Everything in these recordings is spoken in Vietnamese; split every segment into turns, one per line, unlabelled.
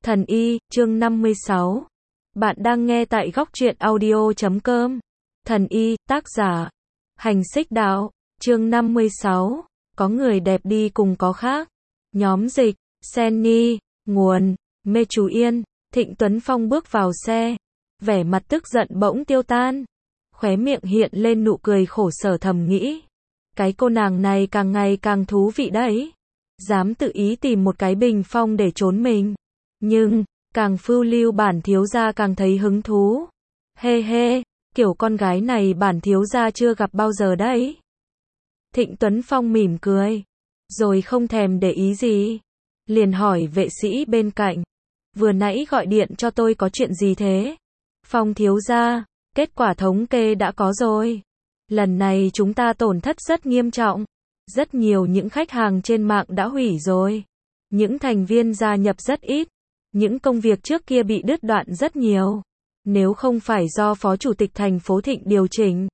Thần y, chương 56. Bạn đang nghe tại góc truyện audio.com. Thần y, tác giả Hành Xích Đạo, chương 56. Có người đẹp đi cùng có khác. Nhóm dịch, Senny, nguồn, Mê Chú Yên. Thịnh Tuấn Phong bước vào xe, vẻ mặt tức giận bỗng tiêu tan, khóe miệng hiện lên nụ cười khổ sở, thầm nghĩ, cái cô nàng này càng ngày càng thú vị đấy, dám tự ý tìm một cái bình phong để trốn mình, nhưng càng phiêu lưu bản thiếu gia càng thấy hứng thú. Hê hê, kiểu con gái này bản thiếu gia chưa gặp bao giờ đấy. Thịnh Tuấn Phong mỉm cười, rồi không thèm để ý gì, liền hỏi vệ sĩ bên cạnh, vừa nãy gọi điện cho tôi có chuyện gì thế? Phong thiếu gia, kết quả thống kê đã có rồi. Lần này chúng ta tổn thất rất nghiêm trọng. Rất nhiều những khách hàng trên mạng đã hủy rồi. Những thành viên gia nhập rất ít. Những công việc trước kia bị đứt đoạn rất nhiều. Nếu không phải do Phó Chủ tịch thành phố Thịnh điều chỉnh,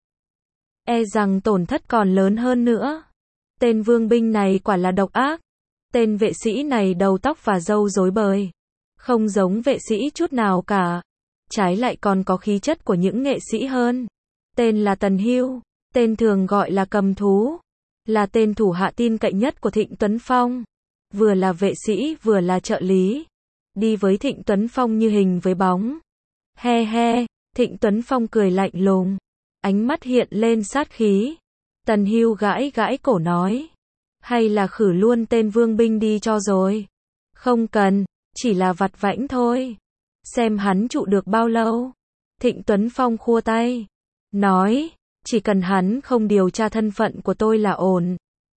e rằng tổn thất còn lớn hơn nữa. Tên Vương Binh này quả là độc ác. Tên vệ sĩ này đầu tóc và râu rối bời. Không giống vệ sĩ chút nào cả. Trái lại còn có khí chất của những nghệ sĩ hơn. Tên là Tần Hưu, tên thường gọi là Cầm Thú, là tên thủ hạ tin cậy nhất của Thịnh Tuấn Phong. Vừa là vệ sĩ vừa là trợ lý. Đi với Thịnh Tuấn Phong như hình với bóng. He he, Thịnh Tuấn Phong cười lạnh lùng, ánh mắt hiện lên sát khí. Tần Hưu gãi gãi cổ nói, hay là khử luôn tên Vương Binh đi cho rồi. Không cần, chỉ là vặt vãnh thôi. Xem hắn trụ được bao lâu. Thịnh Tuấn Phong khua tay, nói, chỉ cần hắn không điều tra thân phận của tôi là ổn.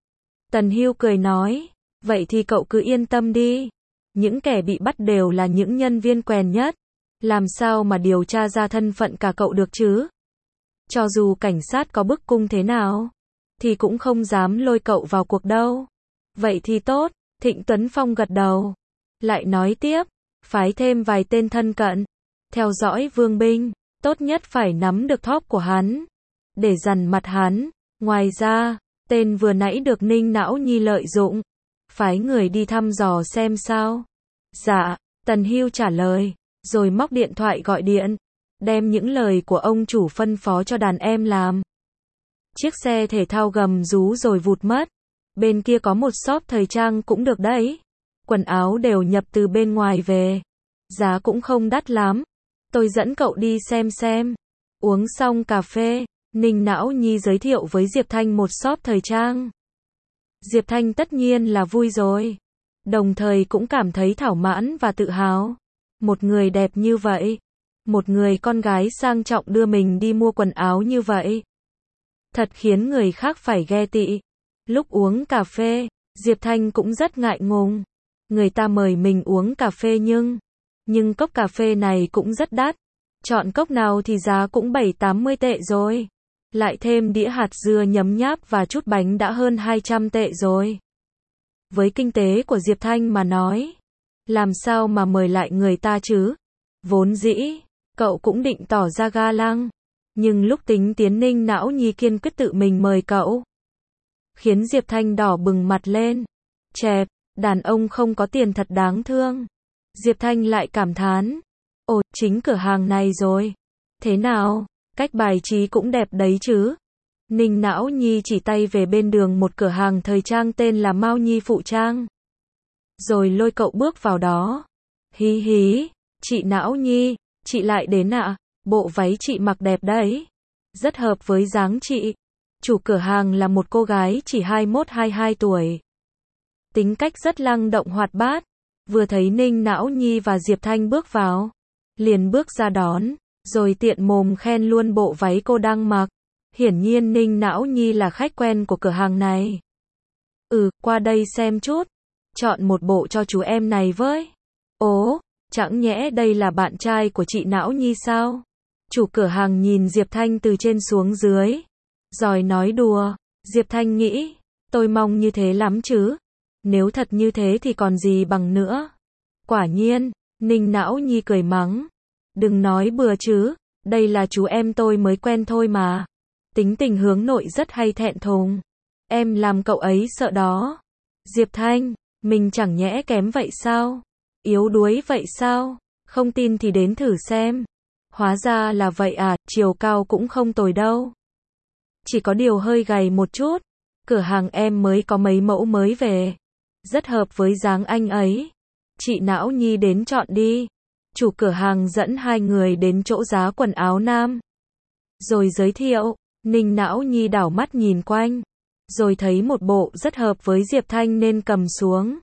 Tần Hưu cười nói, vậy thì cậu cứ yên tâm đi. Những kẻ bị bắt đều là những nhân viên quèn nhất. Làm sao mà điều tra ra thân phận cả cậu được chứ? Cho dù cảnh sát có bức cung thế nào, thì cũng không dám lôi cậu vào cuộc đâu. Vậy thì tốt, Thịnh Tuấn Phong gật đầu. Lại nói tiếp, phái thêm vài tên thân cận, theo dõi Vương Binh, tốt nhất phải nắm được thóp của hắn, để dằn mặt hắn. Ngoài ra, tên vừa nãy được Ninh Não Nhi lợi dụng, phái người đi thăm dò xem sao. Dạ, Tần Hưu trả lời, rồi móc điện thoại gọi điện, đem những lời của ông chủ phân phó cho đàn em làm. Chiếc xe thể thao gầm rú rồi vụt mất. Bên kia có một shop thời trang cũng được đấy. Quần áo đều nhập từ bên ngoài về. Giá cũng không đắt lắm. Tôi dẫn cậu đi xem. Uống xong cà phê, Ninh Não Nhi giới thiệu với Diệp Thanh một shop thời trang. Diệp Thanh tất nhiên là vui rồi. Đồng thời cũng cảm thấy thỏa mãn và tự hào. Một người đẹp như vậy. Một người con gái sang trọng đưa mình đi mua quần áo như vậy. Thật khiến người khác phải ghe tị. Lúc uống cà phê, Diệp Thanh cũng rất ngại ngùng. Người ta mời mình uống cà phê nhưng cốc cà phê này cũng rất đắt. Chọn cốc nào thì giá cũng 7-80 tệ rồi. Lại thêm đĩa hạt dưa nhấm nháp và chút bánh đã hơn 200 tệ rồi. Với kinh tế của Diệp Thanh mà nói, làm sao mà mời lại người ta chứ? Vốn dĩ, cậu cũng định tỏ ra ga lăng. Nhưng lúc tính tiến Ninh Não Nhi kiên quyết tự mình mời cậu, khiến Diệp Thanh đỏ bừng mặt lên. Chẹp, đàn ông không có tiền thật đáng thương. Diệp Thanh lại cảm thán, ồ, chính cửa hàng này rồi. Thế nào, cách bài trí cũng đẹp đấy chứ. Ninh Não Nhi chỉ tay về bên đường một cửa hàng thời trang tên là Mao Nhi Phụ Trang. Rồi lôi cậu bước vào đó. Hí hí, chị Não Nhi, chị lại đến ạ. Bộ váy chị mặc đẹp đấy. Rất hợp với dáng chị. Chủ cửa hàng là một cô gái chỉ 21-22 tuổi. Tính cách rất năng động hoạt bát. Vừa thấy Ninh Não Nhi và Diệp Thanh bước vào, liền bước ra đón, rồi tiện mồm khen luôn bộ váy cô đang mặc. Hiển nhiên Ninh Não Nhi là khách quen của cửa hàng này. Qua đây xem chút. Chọn một bộ cho chú em này với. Ố, chẳng nhẽ đây là bạn trai của chị Não Nhi sao? Chủ cửa hàng nhìn Diệp Thanh từ trên xuống dưới, rồi nói đùa. Diệp Thanh nghĩ, tôi mong như thế lắm chứ. Nếu thật như thế thì còn gì bằng nữa. Quả nhiên, Ninh Não Nhi cười mắng. Đừng nói bừa chứ, đây là chú em tôi mới quen thôi mà. Tính tình hướng nội rất hay thẹn thùng. Em làm cậu ấy sợ đó. Diệp Thanh, mình chẳng nhẽ kém vậy sao? Yếu đuối vậy sao? Không tin thì đến thử xem. Hóa ra là vậy à, chiều cao cũng không tồi đâu. Chỉ có điều hơi gầy một chút. Cửa hàng em mới có mấy mẫu mới về. Rất hợp với dáng anh ấy. Chị Não Nhi đến chọn đi. Chủ cửa hàng dẫn hai người đến chỗ giá quần áo nam. Rồi giới thiệu, Ninh Não Nhi đảo mắt nhìn quanh. Rồi thấy một bộ rất hợp với Diệp Thanh nên cầm xuống.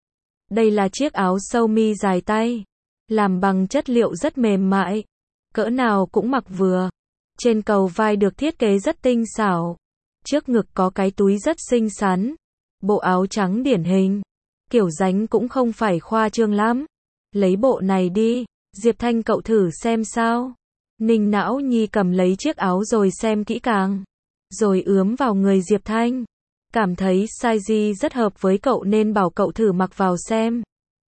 Đây là chiếc áo sâu mi dài tay. Làm bằng chất liệu rất mềm mại. Cỡ nào cũng mặc vừa. Trên cầu vai được thiết kế rất tinh xảo. Trước ngực có cái túi rất xinh xắn. Bộ áo trắng điển hình. Kiểu dáng cũng không phải khoa trương lắm. Lấy bộ này đi, Diệp Thanh cậu thử xem sao. Ninh Não Nhi cầm lấy chiếc áo rồi xem kỹ càng. Rồi ướm vào người Diệp Thanh. Cảm thấy size rất hợp với cậu nên bảo cậu thử mặc vào xem.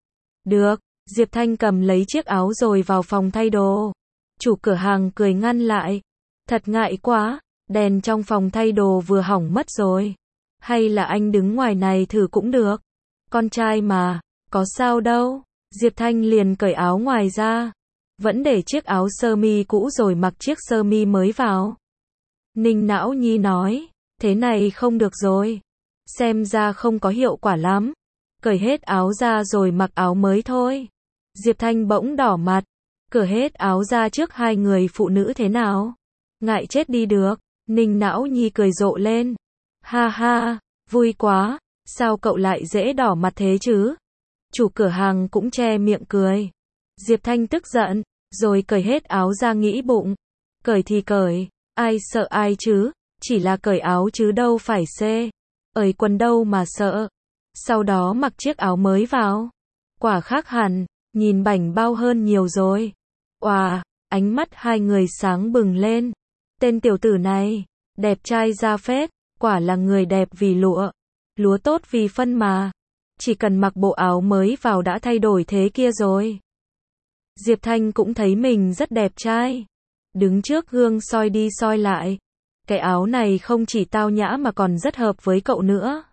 Được, Diệp Thanh cầm lấy chiếc áo rồi vào phòng thay đồ. Chủ cửa hàng cười ngăn lại. Thật ngại quá, đèn trong phòng thay đồ vừa hỏng mất rồi. Hay là anh đứng ngoài này thử cũng được. Con trai mà, có sao đâu. Diệp Thanh liền cởi áo ngoài ra. Vẫn để chiếc áo sơ mi cũ rồi mặc chiếc sơ mi mới vào. Ninh Não Nhi nói, thế này không được rồi. Xem ra không có hiệu quả lắm. Cởi hết áo ra rồi mặc áo mới thôi. Diệp Thanh bỗng đỏ mặt. Cởi hết áo ra trước hai người phụ nữ thế nào? Ngại chết đi được. Ninh Não Nhi cười rộ lên. Ha ha, vui quá. Sao cậu lại dễ đỏ mặt thế chứ? Chủ cửa hàng cũng che miệng cười. Diệp Thanh tức giận, rồi cởi hết áo ra nghĩ bụng. Cởi thì cởi, ai sợ ai chứ? Chỉ là cởi áo chứ đâu phải xê. Ởi quần đâu mà sợ. Sau đó mặc chiếc áo mới vào. Quả khác hẳn, nhìn bảnh bao hơn nhiều rồi. Oà, ánh mắt hai người sáng bừng lên. Tên tiểu tử này, đẹp trai ra phết, quả là người đẹp vì lụa. Lúa tốt vì phân mà. Chỉ cần mặc bộ áo mới vào đã thay đổi thế kia rồi. Diệp Thanh cũng thấy mình rất đẹp trai. Đứng trước gương soi đi soi lại. Cái áo này không chỉ tao nhã mà còn rất hợp với cậu nữa.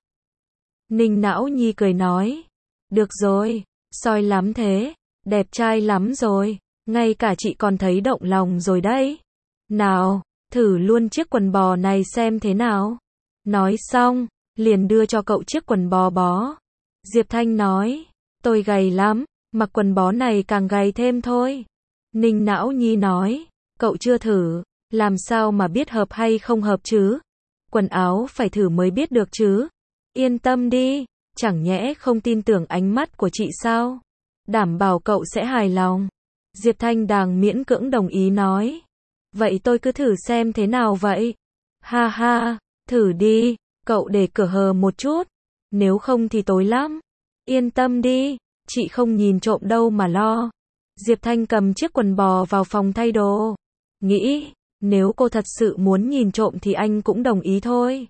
Ninh Não Nhi cười nói. Được rồi, soi lắm thế. Đẹp trai lắm rồi. Ngay cả chị còn thấy động lòng rồi đấy. Nào, thử luôn chiếc quần bò này xem thế nào. Nói xong, liền đưa cho cậu chiếc quần bò bó. Diệp Thanh nói, tôi gầy lắm, mặc quần bó này càng gầy thêm thôi. Ninh Não Nhi nói, cậu chưa thử, làm sao mà biết hợp hay không hợp chứ? Quần áo phải thử mới biết được chứ. Yên tâm đi, chẳng nhẽ không tin tưởng ánh mắt của chị sao? Đảm bảo cậu sẽ hài lòng. Diệp Thanh đàng miễn cưỡng đồng ý nói. Vậy tôi cứ thử xem thế nào vậy? Ha ha, thử đi, cậu để cửa hờ một chút. Nếu không thì tối lắm. Yên tâm đi, chị không nhìn trộm đâu mà lo. Diệp Thanh cầm chiếc quần bò vào phòng thay đồ. Nghĩ, nếu cô thật sự muốn nhìn trộm thì anh cũng đồng ý thôi.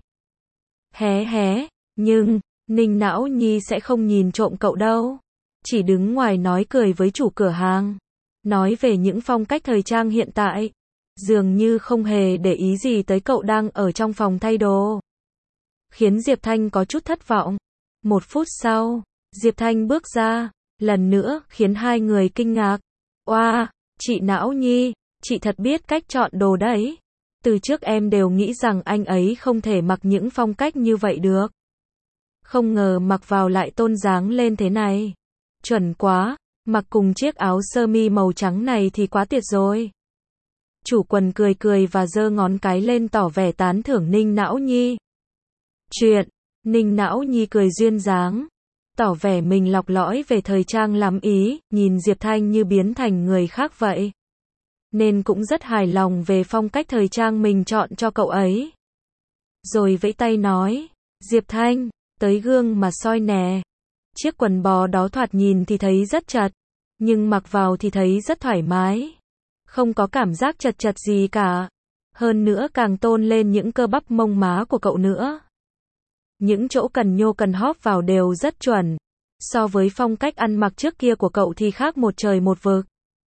Hé hé, nhưng, Ninh Não Nhi sẽ không nhìn trộm cậu đâu. Chỉ đứng ngoài nói cười với chủ cửa hàng. Nói về những phong cách thời trang hiện tại. Dường như không hề để ý gì tới cậu đang ở trong phòng thay đồ. Khiến Diệp Thanh có chút thất vọng. Một phút sau, Diệp Thanh bước ra, lần nữa khiến hai người kinh ngạc. Oa, chị Não Nhi, chị thật biết cách chọn đồ đấy. Từ trước em đều nghĩ rằng anh ấy không thể mặc những phong cách như vậy được. Không ngờ mặc vào lại tôn dáng lên thế này. Chuẩn quá, mặc cùng chiếc áo sơ mi màu trắng này thì quá tuyệt rồi. Chủ quần cười cười và giơ ngón cái lên tỏ vẻ tán thưởng Ninh Não Nhi. Chuyện, Ninh Não Nhi cười duyên dáng, tỏ vẻ mình lọc lõi về thời trang lắm ý, nhìn Diệp Thanh như biến thành người khác vậy. Nên cũng rất hài lòng về phong cách thời trang mình chọn cho cậu ấy. Rồi vẫy tay nói, Diệp Thanh, tới gương mà soi nè. Chiếc quần bò đó thoạt nhìn thì thấy rất chật, nhưng mặc vào thì thấy rất thoải mái. Không có cảm giác chật chật gì cả. Hơn nữa càng tôn lên những cơ bắp mông má của cậu nữa. Những chỗ cần nhô cần hóp vào đều rất chuẩn. So với phong cách ăn mặc trước kia của cậu thì khác một trời một vực.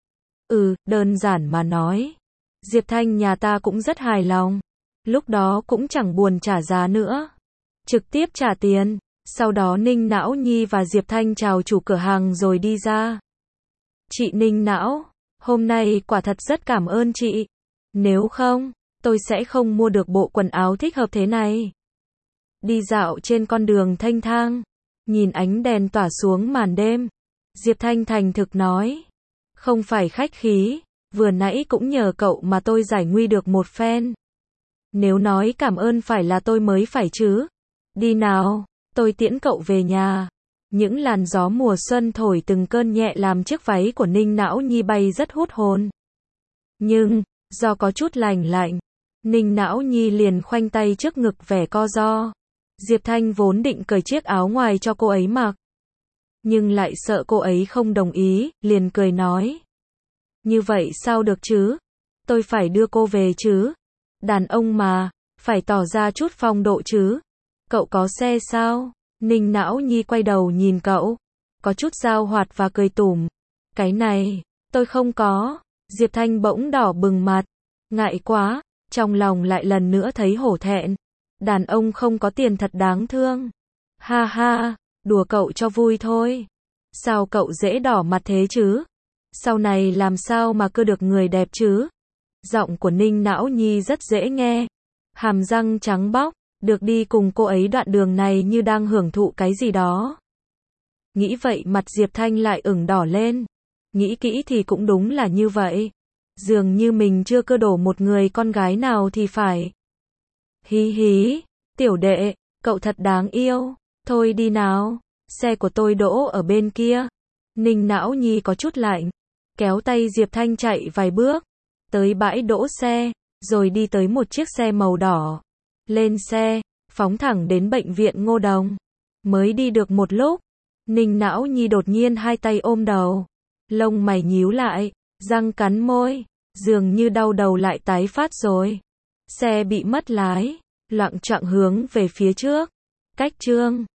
Đơn giản mà nói. Diệp Thanh nhà ta cũng rất hài lòng. Lúc đó cũng chẳng buồn trả giá nữa. Trực tiếp trả tiền. Sau đó Ninh Não Nhi và Diệp Thanh chào chủ cửa hàng rồi đi ra. Chị Ninh Não, hôm nay quả thật rất cảm ơn chị. Nếu không, tôi sẽ không mua được bộ quần áo thích hợp thế này. Đi dạo trên con đường thanh thang, nhìn ánh đèn tỏa xuống màn đêm, Diệp Thanh thành thực nói. Không phải khách khí, vừa nãy cũng nhờ cậu mà tôi giải nguy được một phen. Nếu nói cảm ơn phải là tôi mới phải chứ. Đi nào, tôi tiễn cậu về nhà. Những làn gió mùa xuân thổi từng cơn nhẹ làm chiếc váy của Ninh Não Nhi bay rất hút hồn. Nhưng, do có chút lành lạnh, Ninh Não Nhi liền khoanh tay trước ngực vẻ co ro. Diệp Thanh vốn định cởi chiếc áo ngoài cho cô ấy mặc, nhưng lại sợ cô ấy không đồng ý, liền cười nói. Như vậy sao được chứ? Tôi phải đưa cô về chứ? Đàn ông mà, phải tỏ ra chút phong độ chứ? Cậu có xe sao? Ninh Não Nhi quay đầu nhìn cậu, có chút giảo hoạt và cười tủm. Cái này, tôi không có. Diệp Thanh bỗng đỏ bừng mặt, ngại quá, trong lòng lại lần nữa thấy hổ thẹn. Đàn ông không có tiền thật đáng thương. Ha ha, đùa cậu cho vui thôi. Sao cậu dễ đỏ mặt thế chứ? Sau này làm sao mà cưa được người đẹp chứ? Giọng của Ninh Não Nhi rất dễ nghe. Hàm răng trắng bóc, được đi cùng cô ấy đoạn đường này như đang hưởng thụ cái gì đó. Nghĩ vậy mặt Diệp Thanh lại ửng đỏ lên. Nghĩ kỹ thì cũng đúng là như vậy. Dường như mình chưa cưa đổ một người con gái nào thì phải. Hí hí, tiểu đệ, cậu thật đáng yêu. Thôi đi nào, xe của tôi đỗ ở bên kia. Ninh Não Nhi có chút lạnh, kéo tay Diệp Thanh chạy vài bước, tới bãi đỗ xe, rồi đi tới một chiếc xe màu đỏ. Lên xe, phóng thẳng đến bệnh viện Ngô Đồng. Mới đi được một lúc, Ninh Não Nhi đột nhiên hai tay ôm đầu, lông mày nhíu lại, răng cắn môi, dường như đau đầu lại tái phát rồi. Xe bị mất lái, loạng choạng hướng về phía trước. Cách chương